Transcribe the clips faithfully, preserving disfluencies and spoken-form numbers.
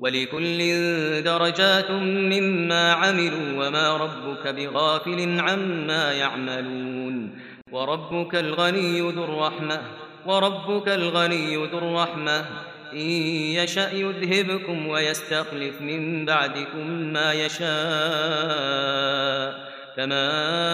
ولكل درجات مما عملوا وما ربك بغافل عما يعملون وربك الغني ذو الرحمة وربك الغني ذو الرحمة إن يشأ يذهبكم ويستخلف من بعدكم ما يشاء كما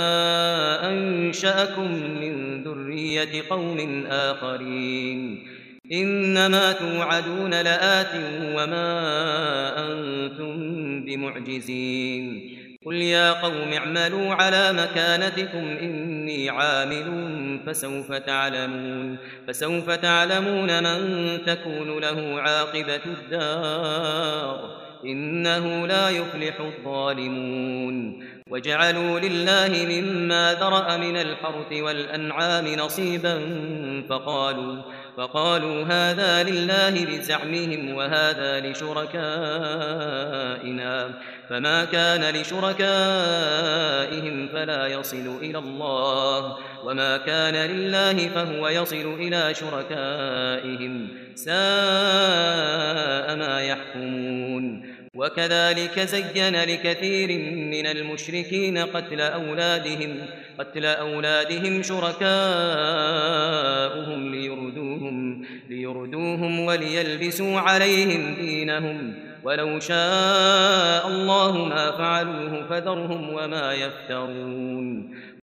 أنشأكم من ذرية قوم آخرين إنما توعدون لآت وما أنتم بمعجزين قل يا قوم اعملوا على مكانتكم إني عامل فسوف تعلمون فسوف تعلمون من تكون له عاقبة الدار إنه لا يفلح الظالمون وجعلوا لله مما ذرأ من الحرث والأنعام نصيبا فقالوا فقالوا هذا لله بزعمهم وهذا لشركائنا فما كان لشركائهم فلا يصل إلى الله وما كان لله فهو يصل إلى شركائهم ساء ما يحكمون وكذلك زين لكثير من المشركين قتل أولادهم قتل أولادهم شركاؤهم ليردوهم ليردوهم وليلبسوا عليهم دينهم ولو شاء الله ما فعلوه فذرهم وما يفترون